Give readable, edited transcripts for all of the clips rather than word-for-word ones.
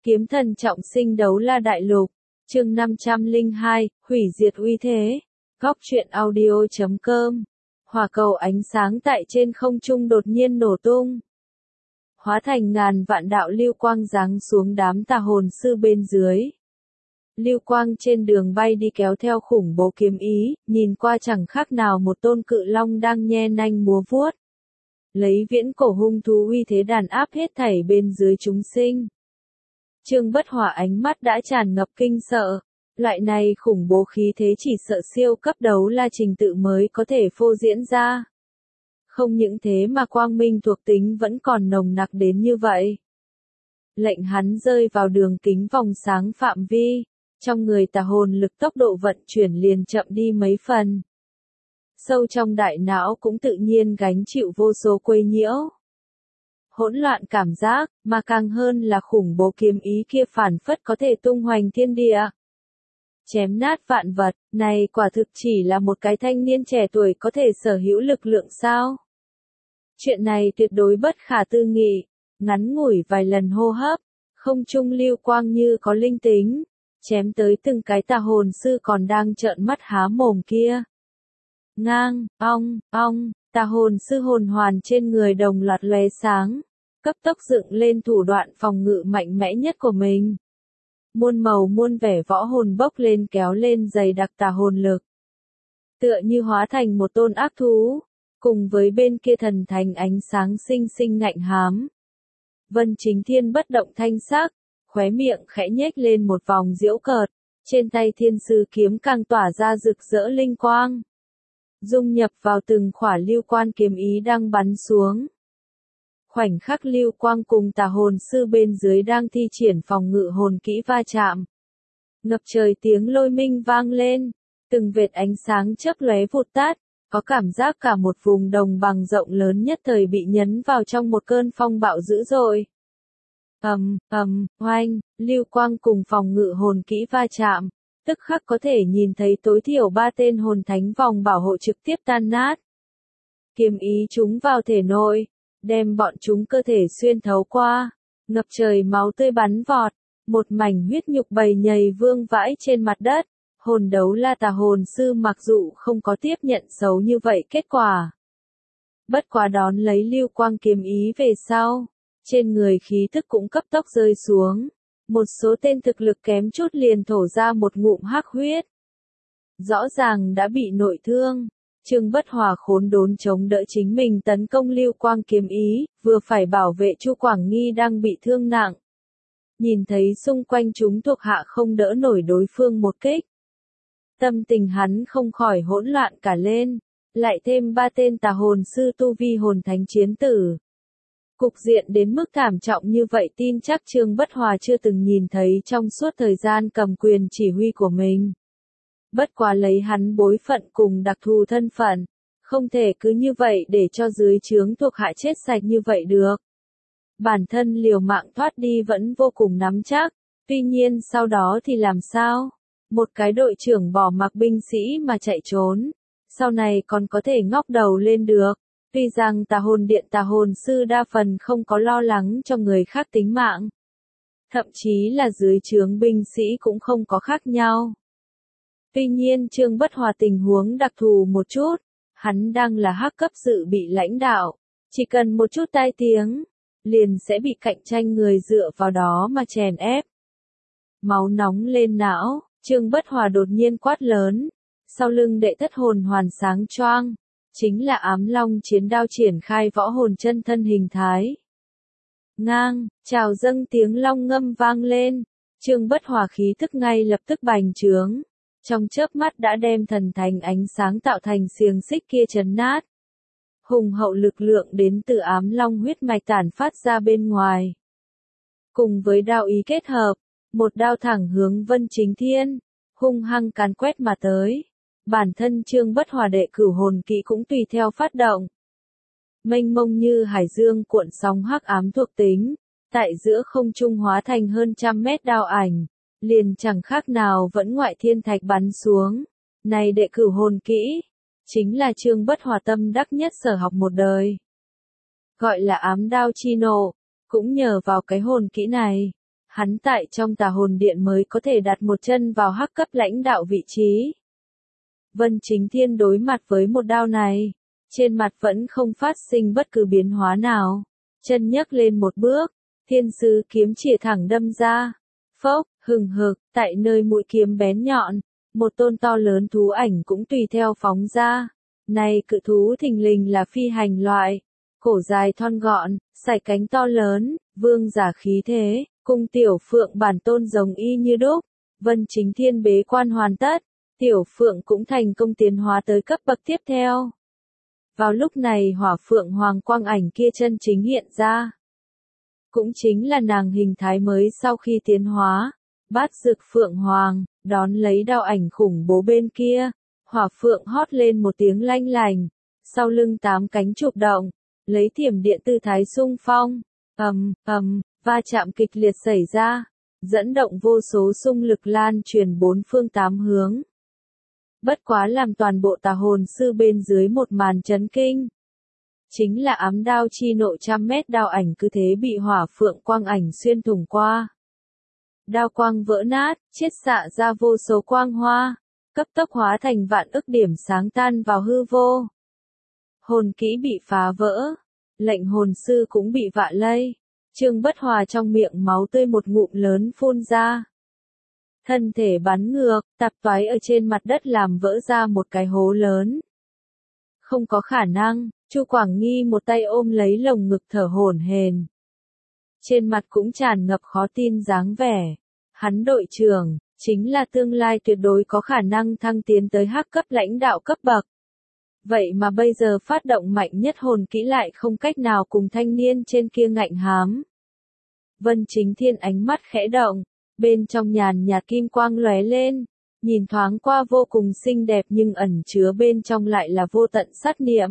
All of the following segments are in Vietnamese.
Kiếm thần trọng sinh đấu la đại lục, chương 502, hủy diệt uy thế. Góc truyện audio.com. Hỏa cầu ánh sáng tại trên không trung đột nhiên nổ tung, hóa thành ngàn vạn đạo lưu quang giáng xuống đám tà hồn sư bên dưới. Lưu quang trên đường bay đi kéo theo khủng bố kiếm ý, nhìn qua chẳng khác nào một tôn cự long đang nhe nanh múa vuốt, lấy viễn cổ hung thú uy thế đàn áp hết thảy bên dưới chúng sinh. Trương Bất Hòa ánh mắt đã tràn ngập kinh sợ, loại này khủng bố khí thế chỉ sợ siêu cấp đấu la trình tự mới có thể phô diễn ra. Không những thế mà quang minh thuộc tính vẫn còn nồng nặc đến như vậy. Lệnh hắn rơi vào đường kính vòng sáng phạm vi, trong người tà hồn lực tốc độ vận chuyển liền chậm đi mấy phần. Sâu trong đại não cũng tự nhiên gánh chịu vô số quấy nhiễu. Hỗn loạn cảm giác, mà càng hơn là khủng bố kiếm ý kia phản phất có thể tung hoành thiên địa, chém nát vạn vật. Này quả thực chỉ là một cái thanh niên trẻ tuổi có thể sở hữu lực lượng sao? Chuyện này tuyệt đối bất khả tư nghị. Ngắn ngủi vài lần hô hấp, không trung lưu quang như có linh tính, chém tới từng cái tà hồn sư còn đang trợn mắt há mồm kia. Ngang, ong, tà hồn sư hồn hoàn trên người đồng loạt lóe sáng, cấp tốc dựng lên thủ đoạn phòng ngự mạnh mẽ nhất của mình. Muôn màu muôn vẻ võ hồn bốc lên kéo lên dày đặc tà hồn lực, tựa như hóa thành một tôn ác thú, cùng với bên kia thần thánh ánh sáng xinh xinh ngạnh hám. Vân Chính Thiên bất động thanh sắc, khóe miệng khẽ nhếch lên một vòng giễu cợt, trên tay thiên sư kiếm càng tỏa ra rực rỡ linh quang, dung nhập vào từng khỏa lưu quan kiếm ý đang bắn xuống. Khoảnh khắc lưu quang cùng tà hồn sư bên dưới đang thi triển phòng ngự hồn kỹ va chạm, ngập trời tiếng lôi minh vang lên, từng vệt ánh sáng chớp lóe vụt tắt, có cảm giác cả một vùng đồng bằng rộng lớn nhất thời bị nhấn vào trong một cơn phong bạo dữ dội. Oanh, lưu quang cùng phòng ngự hồn kỹ va chạm, tức khắc có thể nhìn thấy tối thiểu 3 tên hồn thánh vòng bảo hộ trực tiếp tan nát. Kiếm ý chúng vào thể nội, đem bọn chúng cơ thể xuyên thấu qua, ngập trời máu tươi bắn vọt, một mảnh huyết nhục bầy nhầy vương vãi trên mặt đất. Hồn đấu la tà hồn sư mặc dù không có tiếp nhận xấu như vậy kết quả, bất quá đón lấy lưu quang kiếm ý về sau, trên người khí thức cũng cấp tốc rơi xuống. Một số tên thực lực kém chút liền thổ ra một ngụm hắc huyết, rõ ràng đã bị nội thương. Trương Bất Hòa khốn đốn chống đỡ chính mình tấn công lưu quang kiếm ý, vừa phải bảo vệ Chu Quảng Nghi đang bị thương nặng. Nhìn thấy xung quanh chúng thuộc hạ không đỡ nổi đối phương một kích, tâm tình hắn không khỏi hỗn loạn cả lên, lại thêm 3 tên tà hồn sư tu vi hồn thánh chiến tử. Cục diện đến mức thảm trọng như vậy tin chắc Trương Bất Hòa chưa từng nhìn thấy trong suốt thời gian cầm quyền chỉ huy của mình. Bất quá lấy hắn bối phận cùng đặc thù thân phận, không thể cứ như vậy để cho dưới trướng thuộc hạ chết sạch như vậy được. Bản thân liều mạng thoát đi vẫn vô cùng nắm chắc, tuy nhiên sau đó thì làm sao? Một cái đội trưởng bỏ mặc binh sĩ mà chạy trốn, sau này còn có thể ngóc đầu lên được. Tuy rằng tà hồn điện tà hồn sư đa phần không có lo lắng cho người khác tính mạng, thậm chí là dưới trướng binh sĩ cũng không có khác nhau. Tuy nhiên Trương Bất Hòa tình huống đặc thù một chút, hắn đang là hắc cấp sự bị lãnh đạo, chỉ cần một chút tai tiếng, liền sẽ bị cạnh tranh người dựa vào đó mà chèn ép. Máu nóng lên não, Trương Bất Hòa đột nhiên quát lớn, sau lưng đệ thất hồn hoàn sáng choang, chính là ám long chiến đao triển khai võ hồn chân thân hình thái. Ngang, trào dâng tiếng long ngâm vang lên, Trương Bất Hòa khí thức ngay lập tức bành trướng, trong chớp mắt đã đem thần thánh ánh sáng tạo thành xiềng xích kia chấn nát. Hùng hậu lực lượng đến từ ám long huyết mạch tản phát ra bên ngoài, cùng với đao ý kết hợp, một đao thẳng hướng Vân Chính Thiên, hung hăng càn quét mà tới. Bản thân Trương Bất Hòa đệ cửu hồn kỹ cũng tùy theo phát động. Mênh mông như hải dương cuộn sóng hắc ám thuộc tính, tại giữa không trung hóa thành hơn 100 mét đao ảnh, liền chẳng khác nào vẫn ngoại thiên thạch bắn xuống. Này đệ cửu hồn kỹ, chính là Trương Bất Hòa tâm đắc nhất sở học một đời. Gọi là ám đao chi nộ, cũng nhờ vào cái hồn kỹ này, Hắn tại trong tà hồn điện mới có thể đặt một chân vào hắc cấp lãnh đạo vị trí. Vân Chính Thiên đối mặt với một đao này, trên mặt vẫn không phát sinh bất cứ biến hóa nào. Chân nhấc lên một bước, thiên sứ kiếm chĩa thẳng đâm ra. Phốc, hừng hực, tại nơi mũi kiếm bén nhọn, một tôn to lớn thú ảnh cũng tùy theo phóng ra. Này cự thú thình lình là phi hành loại, cổ dài thon gọn, sải cánh to lớn, vương giả khí thế, cùng tiểu phượng bản tôn giống y như đúc. Vân Chính Thiên bế quan hoàn tất, tiểu phượng cũng thành công tiến hóa tới cấp bậc tiếp theo. Vào lúc này hỏa phượng hoàng quang ảnh kia chân chính hiện ra. Cũng chính là nàng hình thái mới sau khi tiến hóa. Bát dực phượng hoàng, đón lấy đao ảnh khủng bố bên kia. Hỏa phượng hót lên một tiếng lanh lành. Sau lưng 8 cánh chụp động, lấy thiểm điện tư thái xung phong. Va chạm kịch liệt xảy ra. Dẫn động vô số xung lực lan truyền 4 phương 8 hướng. Bất quá làm toàn bộ tà hồn sư bên dưới một màn chấn kinh. Chính là ám đao chi nộ 100 mét đao ảnh cứ thế bị hỏa phượng quang ảnh xuyên thủng qua. Đao quang vỡ nát, chiết xạ ra vô số quang hoa, cấp tốc hóa thành vạn ức điểm sáng tan vào hư vô. Hồn kỹ bị phá vỡ, lệnh hồn sư cũng bị vạ lây. Trương Bất Hòa trong miệng máu tươi một ngụm lớn phun ra. Thân thể bắn ngược, tạp toái ở trên mặt đất làm vỡ ra một cái hố lớn. Không có khả năng, Chu Quảng Nghi một tay ôm lấy lồng ngực thở hổn hển. Trên mặt cũng tràn ngập khó tin dáng vẻ. Hắn đội trưởng, chính là tương lai tuyệt đối có khả năng thăng tiến tới hắc cấp lãnh đạo cấp bậc. Vậy mà bây giờ phát động mạnh nhất hồn kỹ lại không cách nào cùng thanh niên trên kia ngạnh hám. Vân Chính Thiên ánh mắt khẽ động, bên trong nhàn nhạt kim quang lóe lên, nhìn thoáng qua vô cùng xinh đẹp nhưng ẩn chứa bên trong lại là vô tận sát niệm.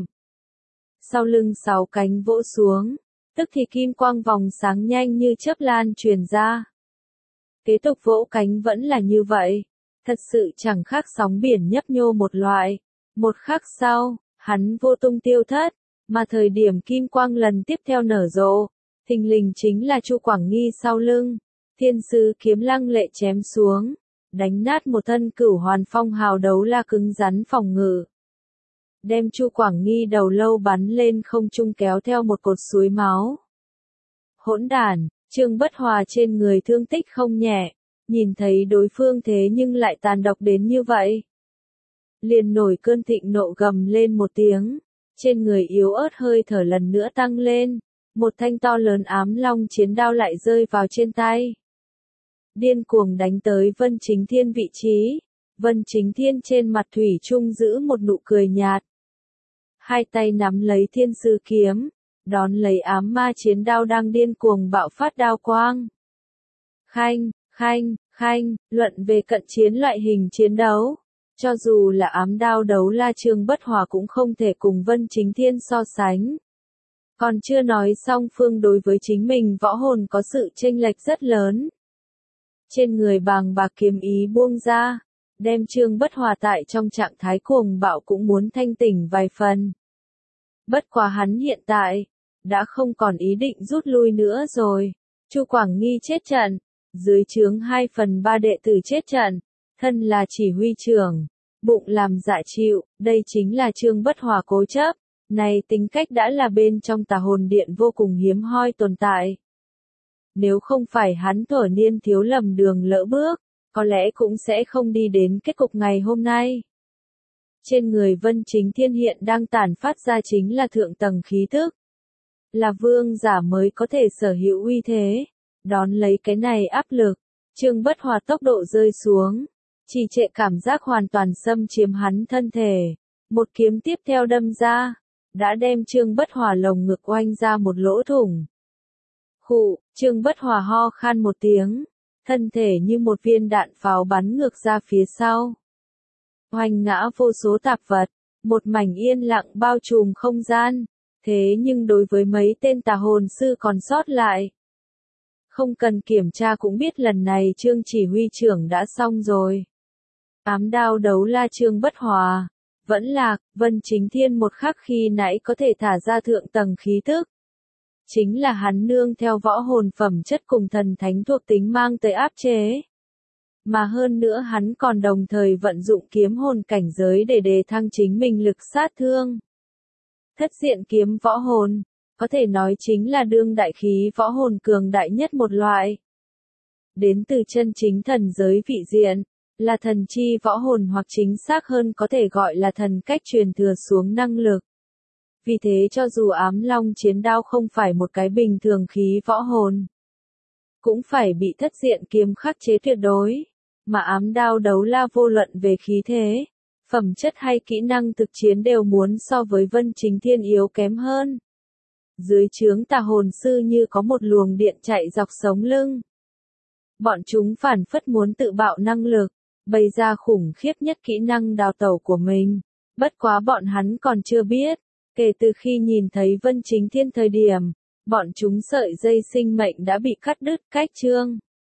Sau lưng 6 cánh vỗ xuống, tức thì kim quang vòng sáng nhanh như chớp lan truyền ra. Kế tục vỗ cánh vẫn là như vậy, thật sự chẳng khác sóng biển nhấp nhô một loại. Một khắc sau, hắn vô tung tiêu thất, mà thời điểm kim quang lần tiếp theo nở rộ, thình lình chính là Chu Quảng Nghi sau lưng. Thiên sứ kiếm lăng lệ chém xuống, đánh nát một thân cửu hoàn phong hào đấu la cứng rắn phòng ngự. Đem Chu Quảng Nghi đầu lâu bắn lên không trung kéo theo một cột suối máu. Hỗn đản, Trương Bất Hòa trên người thương tích không nhẹ, nhìn thấy đối phương thế nhưng lại tàn độc đến như vậy. Liền nổi cơn thịnh nộ gầm lên một tiếng, trên người yếu ớt hơi thở lần nữa tăng lên, một thanh to lớn ám long chiến đao lại rơi vào trên tay. Điên cuồng đánh tới Vân Chính Thiên vị trí, Vân Chính Thiên trên mặt thủy chung giữ một nụ cười nhạt. Hai tay nắm lấy thiên sư kiếm, đón lấy ám ma chiến đao đang điên cuồng bạo phát đao quang. Khanh, luận về cận chiến loại hình chiến đấu. Cho dù là ám đao đấu la Trương Bất Hòa cũng không thể cùng Vân Chính Thiên so sánh. Còn chưa nói song phương đối với chính mình võ hồn có sự chênh lệch rất lớn. Trên người bàng bạc kiếm ý buông ra, đem Trương Bất Hòa tại trong trạng thái cuồng bạo cũng muốn thanh tỉnh vài phần. Bất quá hắn hiện tại, đã không còn ý định rút lui nữa rồi. Chu Quảng Nghi chết trận, dưới trướng 2/3 đệ tử chết trận, thân là chỉ huy trưởng, bụng làm dạ chịu, đây chính là Trương Bất Hòa cố chấp. Này tính cách đã là bên trong tà hồn điện vô cùng hiếm hoi tồn tại. Nếu không phải hắn thuở niên thiếu lầm đường lỡ bước, có lẽ cũng sẽ không đi đến kết cục ngày hôm nay. Trên người Vân Chính Thiên hiện đang tản phát ra chính là thượng tầng khí thức. Là vương giả mới có thể sở hữu uy thế. Đón lấy cái này áp lực, Trương Bất Hòa tốc độ rơi xuống. Trì trệ cảm giác hoàn toàn xâm chiếm hắn thân thể. Một kiếm tiếp theo đâm ra, đã đem Trương Bất Hòa lồng ngực oanh ra một lỗ thủng. Khụ, Trương Bất Hòa ho khan một tiếng, thân thể như một viên đạn pháo bắn ngược ra phía sau. Hoành ngã vô số tạp vật, một mảnh yên lặng bao trùm không gian, thế nhưng đối với mấy tên tà hồn sư còn sót lại. Không cần kiểm tra cũng biết lần này Trương chỉ huy trưởng đã xong rồi. Ám đao đấu la Trương Bất Hòa, vẫn lạc, Vân Chính Thiên một khắc khi nãy có thể thả ra thượng tầng khí thức. chính là hắn nương theo võ hồn phẩm chất cùng thần thánh thuộc tính mang tới áp chế. Mà hơn nữa hắn còn đồng thời vận dụng kiếm hồn cảnh giới để đề thăng chính mình lực sát thương. Thất diện kiếm võ hồn, có thể nói chính là đương đại khí võ hồn cường đại nhất một loại. Đến từ chân chính thần giới vị diện, là thần chi võ hồn hoặc chính xác hơn có thể gọi là thần cách truyền thừa xuống năng lực. Vì thế cho dù ám long chiến đao không phải một cái bình thường khí võ hồn, cũng phải bị thất diện kiếm khắc chế tuyệt đối, mà ám đao đấu la vô luận về khí thế, phẩm chất hay kỹ năng thực chiến đều muốn so với Vân Chính Thiên yếu kém hơn. Dưới trướng tà hồn sư như có một luồng điện chạy dọc sống lưng. Bọn chúng phản phất muốn tự bạo năng lực, bày ra khủng khiếp nhất kỹ năng đào tẩu của mình. Bất quá bọn hắn còn chưa biết, kể từ khi nhìn thấy Vân Chính Thiên thời điểm, bọn chúng sợi dây sinh mệnh đã bị cắt đứt cách chương.